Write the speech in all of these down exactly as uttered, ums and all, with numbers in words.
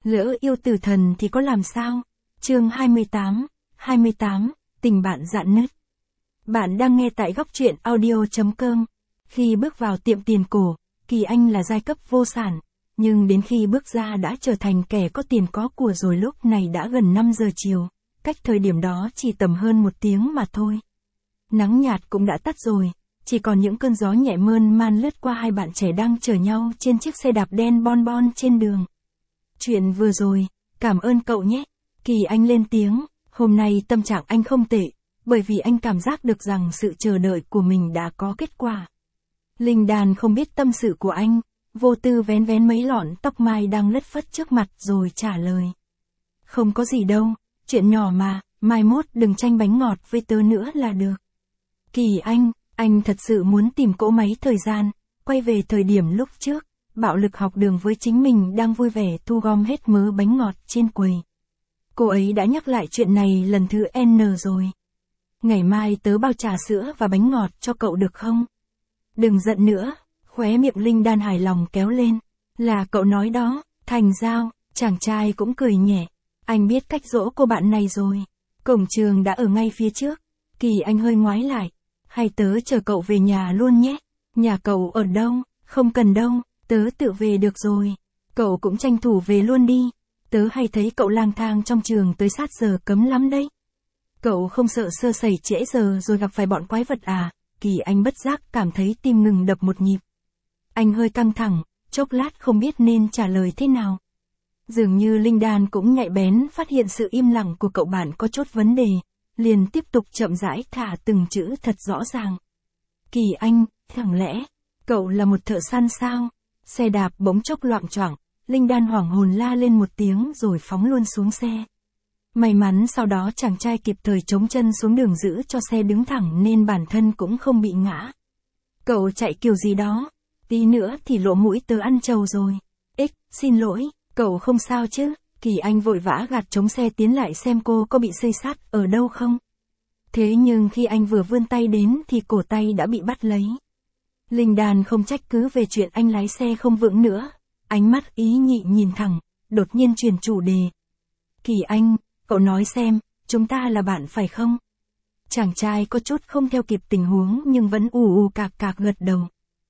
Lỡ yêu tử thần thì có làm sao? Chương hai mươi tám, hai mươi tám, tình bạn rạn nứt. Bạn đang nghe tại góc truyện audio chấm com. Khi bước vào tiệm tiền cổ, Kỳ Anh là giai cấp vô sản, nhưng đến khi bước ra đã trở thành kẻ có tiền có của rồi. Lúc này đã gần năm giờ chiều, cách thời điểm đó chỉ tầm hơn một tiếng mà thôi. Nắng nhạt cũng đã tắt rồi, chỉ còn những cơn gió nhẹ mơn man lướt qua hai bạn trẻ đang chở nhau trên chiếc xe đạp đen bon bon trên đường. Chuyện vừa rồi, cảm ơn cậu nhé. Kỳ Anh lên tiếng, hôm nay tâm trạng anh không tệ, bởi vì anh cảm giác được rằng sự chờ đợi của mình đã có kết quả. Linh Đan không biết tâm sự của anh, vô tư vén vén mấy lọn tóc mai đang lất phất trước mặt rồi trả lời. Không có gì đâu, chuyện nhỏ mà, mai mốt đừng tranh bánh ngọt với tớ nữa là được. Kỳ Anh, anh thật sự muốn tìm cỗ máy thời gian, quay về thời điểm lúc trước, bạo lực học đường với chính mình đang vui vẻ thu gom hết mớ bánh ngọt trên quầy. Cô ấy đã nhắc lại chuyện này lần thứ N rồi. Ngày mai tớ bao trà sữa và bánh ngọt cho cậu được không? Đừng giận nữa, khóe miệng Linh Đan hài lòng kéo lên. Là cậu nói đó, thành giao, chàng trai cũng cười nhẹ. Anh biết cách dỗ cô bạn này rồi. Cổng trường đã ở ngay phía trước. Kỳ Anh hơi ngoái lại. Hay tớ chờ cậu về nhà luôn nhé. Nhà cậu ở đâu? Không cần đâu, tớ tự về được rồi. Cậu cũng tranh thủ về luôn đi. Tớ hay thấy cậu lang thang trong trường tới sát giờ cấm lắm đấy. Cậu không sợ sơ sẩy trễ giờ rồi gặp phải bọn quái vật à? Kỳ Anh bất giác cảm thấy tim ngừng đập một nhịp. Anh hơi căng thẳng, chốc lát không biết nên trả lời thế nào. Dường như Linh Đan cũng nhạy bén phát hiện sự im lặng của cậu bạn có chốt vấn đề, liền tiếp tục chậm rãi thả từng chữ thật rõ ràng. Kỳ Anh, chẳng lẽ, cậu là một thợ săn sao? Xe đạp bỗng chốc loạng choạng, Linh Đan hoảng hồn la lên một tiếng rồi phóng luôn xuống xe. May mắn sau đó chàng trai kịp thời chống chân xuống đường giữ cho xe đứng thẳng nên bản thân cũng không bị ngã. Cậu chạy kiểu gì đó, tí nữa thì lỗ mũi tớ ăn trầu rồi. Ích, xin lỗi, cậu không sao chứ? Kỳ Anh vội vã gạt chống xe tiến lại xem cô có bị xây sát ở đâu không. Thế nhưng khi anh vừa vươn tay đến thì cổ tay đã bị bắt lấy. Linh Đan không trách cứ về chuyện anh lái xe không vững nữa. Ánh mắt ý nhị nhìn thẳng, đột nhiên chuyển chủ đề. Kỳ Anh, cậu nói xem, chúng ta là bạn phải không? Chàng trai có chút không theo kịp tình huống nhưng vẫn ù ù cạc cạc gật đầu.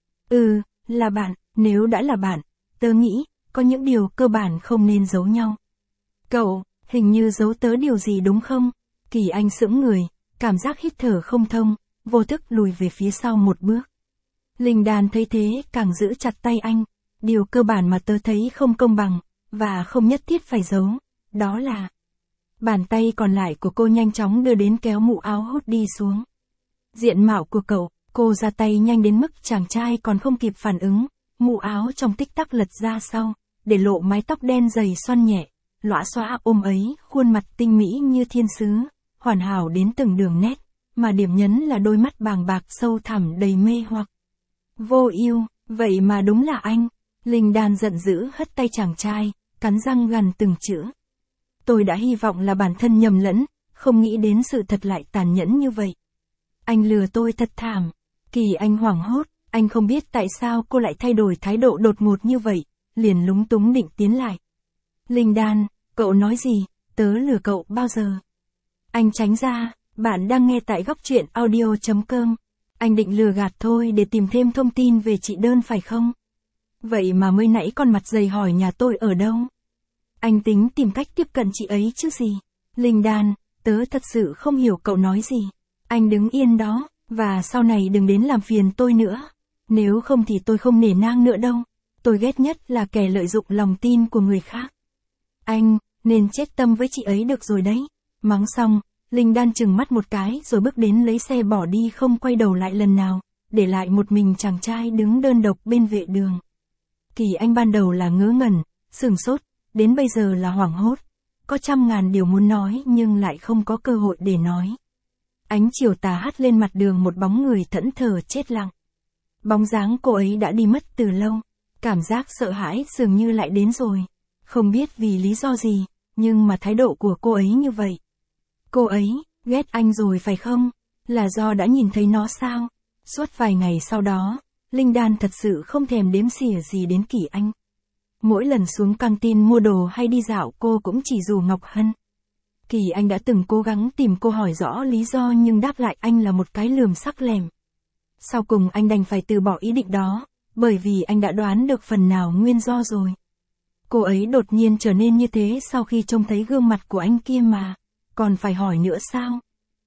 Ừ, là bạn, nếu đã là bạn, tớ nghĩ, có những điều cơ bản không nên giấu nhau. Cậu, hình như giấu tớ điều gì đúng không? Kỳ Anh sững người, cảm giác hít thở không thông, vô thức lùi về phía sau một bước. Linh Đan thấy thế càng giữ chặt tay anh. Điều cơ bản mà tớ thấy không công bằng, và không nhất thiết phải giấu, đó là... Bàn tay còn lại của cô nhanh chóng đưa đến kéo mũ áo hốt đi xuống. Diện mạo của cậu, cô ra tay nhanh đến mức chàng trai còn không kịp phản ứng, mũ áo trong tích tắc lật ra sau, để lộ mái tóc đen dày xoăn nhẹ, lõa xõa ôm ấy, khuôn mặt tinh mỹ như thiên sứ, hoàn hảo đến từng đường nét, mà điểm nhấn là đôi mắt bàng bạc sâu thẳm đầy mê hoặc. Vô ưu, vậy mà đúng là anh. Linh Đan giận dữ hất tay chàng trai, cắn răng gằn từng chữ. Tôi đã hy vọng là bản thân nhầm lẫn, không nghĩ đến sự thật lại tàn nhẫn như vậy. Anh lừa tôi thật thảm. Kỳ Anh hoảng hốt, anh không biết tại sao cô lại thay đổi thái độ đột ngột như vậy, liền lúng túng định tiến lại. Linh Đan, cậu nói gì, tớ lừa cậu bao giờ? Anh tránh ra, bạn đang nghe tại góc truyện audio chấm com. Anh định lừa gạt thôi để tìm thêm thông tin về chị đơn phải không? Vậy mà mới nãy con mặt dày hỏi nhà tôi ở đâu? Anh tính tìm cách tiếp cận chị ấy chứ gì? Linh Đan, tớ thật sự không hiểu cậu nói gì. Anh đứng yên đó, và sau này đừng đến làm phiền tôi nữa. Nếu không thì tôi không nể nang nữa đâu. Tôi ghét nhất là kẻ lợi dụng lòng tin của người khác. Anh, nên chết tâm với chị ấy được rồi đấy. Mắng xong, Linh Đan chừng mắt một cái rồi bước đến lấy xe bỏ đi không quay đầu lại lần nào, để lại một mình chàng trai đứng đơn độc bên vệ đường. Kỳ Anh ban đầu là ngớ ngẩn, sửng sốt, đến bây giờ là hoảng hốt. Có trăm ngàn điều muốn nói nhưng lại không có cơ hội để nói. Ánh chiều tà hắt lên mặt đường một bóng người thẫn thờ chết lặng. Bóng dáng cô ấy đã đi mất từ lâu. Cảm giác sợ hãi dường như lại đến rồi. Không biết vì lý do gì, nhưng mà thái độ của cô ấy như vậy. Cô ấy, ghét anh rồi phải không? Là do đã nhìn thấy nó sao? Suốt vài ngày sau đó, Linh Đan thật sự không thèm đếm xỉa gì đến Kỳ Anh. Mỗi lần xuống căng tin mua đồ hay đi dạo cô cũng chỉ rủ Ngọc Hân. Kỳ Anh đã từng cố gắng tìm cô hỏi rõ lý do nhưng đáp lại anh là một cái lườm sắc lẻm. Sau cùng anh đành phải từ bỏ ý định đó, bởi vì anh đã đoán được phần nào nguyên do rồi. Cô ấy đột nhiên trở nên như thế sau khi trông thấy gương mặt của anh kia mà, còn phải hỏi nữa sao?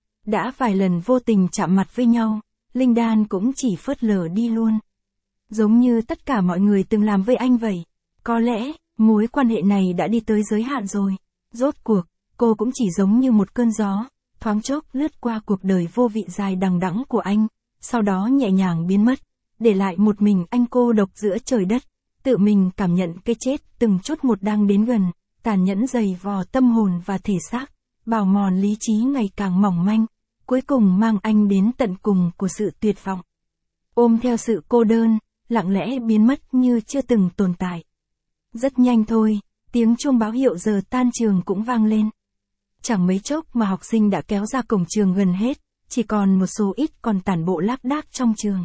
Đã vài lần vô tình chạm mặt với nhau, Linh Đan cũng chỉ phớt lờ đi luôn. Giống như tất cả mọi người từng làm với anh vậy. Có lẽ, mối quan hệ này đã đi tới giới hạn rồi. Rốt cuộc, cô cũng chỉ giống như một cơn gió, thoáng chốc lướt qua cuộc đời vô vị dài đằng đẵng của anh, sau đó nhẹ nhàng biến mất, để lại một mình anh cô độc giữa trời đất, tự mình cảm nhận cái chết từng chút một đang đến gần, tàn nhẫn dày vò tâm hồn và thể xác, bào mòn lý trí ngày càng mỏng manh, cuối cùng mang anh đến tận cùng của sự tuyệt vọng. Ôm theo sự cô đơn, lặng lẽ biến mất như chưa từng tồn tại. Rất nhanh thôi, tiếng chuông báo hiệu giờ tan trường cũng vang lên. Chẳng mấy chốc mà học sinh đã kéo ra cổng trường gần hết, chỉ còn một số ít còn tản bộ lác đác trong trường.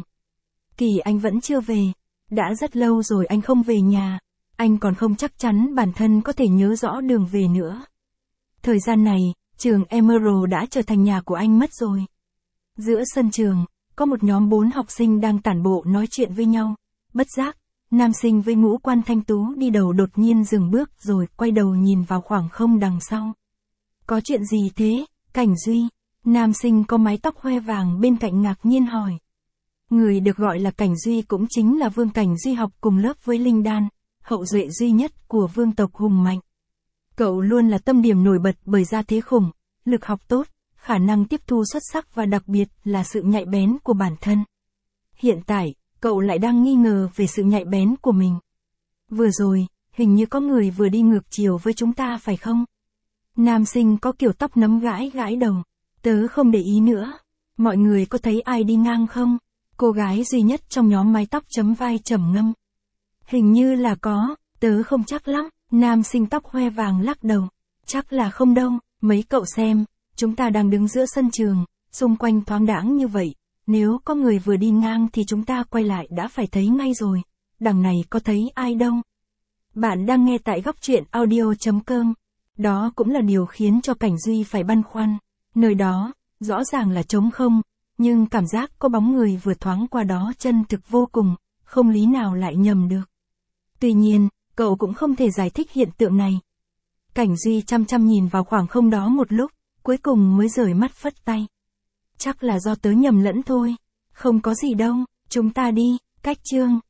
Kỳ Anh vẫn chưa về, đã rất lâu rồi anh không về nhà, anh còn không chắc chắn bản thân có thể nhớ rõ đường về nữa. Thời gian này, trường Emerald đã trở thành nhà của anh mất rồi. Giữa sân trường, có một nhóm bốn học sinh đang tản bộ nói chuyện với nhau, bất giác, nam sinh với ngũ quan thanh tú đi đầu đột nhiên dừng bước rồi quay đầu nhìn vào khoảng không đằng sau. Có chuyện gì thế, Cảnh Duy? Nam sinh có mái tóc hoe vàng bên cạnh ngạc nhiên hỏi. Người được gọi là Cảnh Duy cũng chính là Vương Cảnh Duy học cùng lớp với Linh Đan, hậu duệ duy nhất của vương tộc hùng mạnh. Cậu luôn là tâm điểm nổi bật bởi gia thế khủng, lực học tốt, khả năng tiếp thu xuất sắc và đặc biệt là sự nhạy bén của bản thân. Hiện tại, cậu lại đang nghi ngờ về sự nhạy bén của mình. Vừa rồi, hình như có người vừa đi ngược chiều với chúng ta phải không? Nam sinh có kiểu tóc nấm gãi gãi đầu. Tớ không để ý nữa. Mọi người có thấy ai đi ngang không? Cô gái duy nhất trong nhóm mái tóc chấm vai trầm ngâm. Hình như là có, tớ không chắc lắm. Nam sinh tóc hoe vàng lắc đầu. Chắc là không đâu, mấy cậu xem, chúng ta đang đứng giữa sân trường, xung quanh thoáng đãng như vậy. Nếu có người vừa đi ngang thì chúng ta quay lại đã phải thấy ngay rồi. Đằng này có thấy ai đâu. Bạn đang nghe tại góc truyện audio chấm com. Đó cũng là điều khiến cho Cảnh Duy phải băn khoăn. Nơi đó, rõ ràng là trống không, nhưng cảm giác có bóng người vừa thoáng qua đó chân thực vô cùng, không lý nào lại nhầm được. Tuy nhiên, cậu cũng không thể giải thích hiện tượng này. Cảnh Duy chăm chăm nhìn vào khoảng không đó một lúc, cuối cùng mới rời mắt phất tay. Chắc là do tớ nhầm lẫn thôi, không có gì đâu, chúng ta đi, cách chương.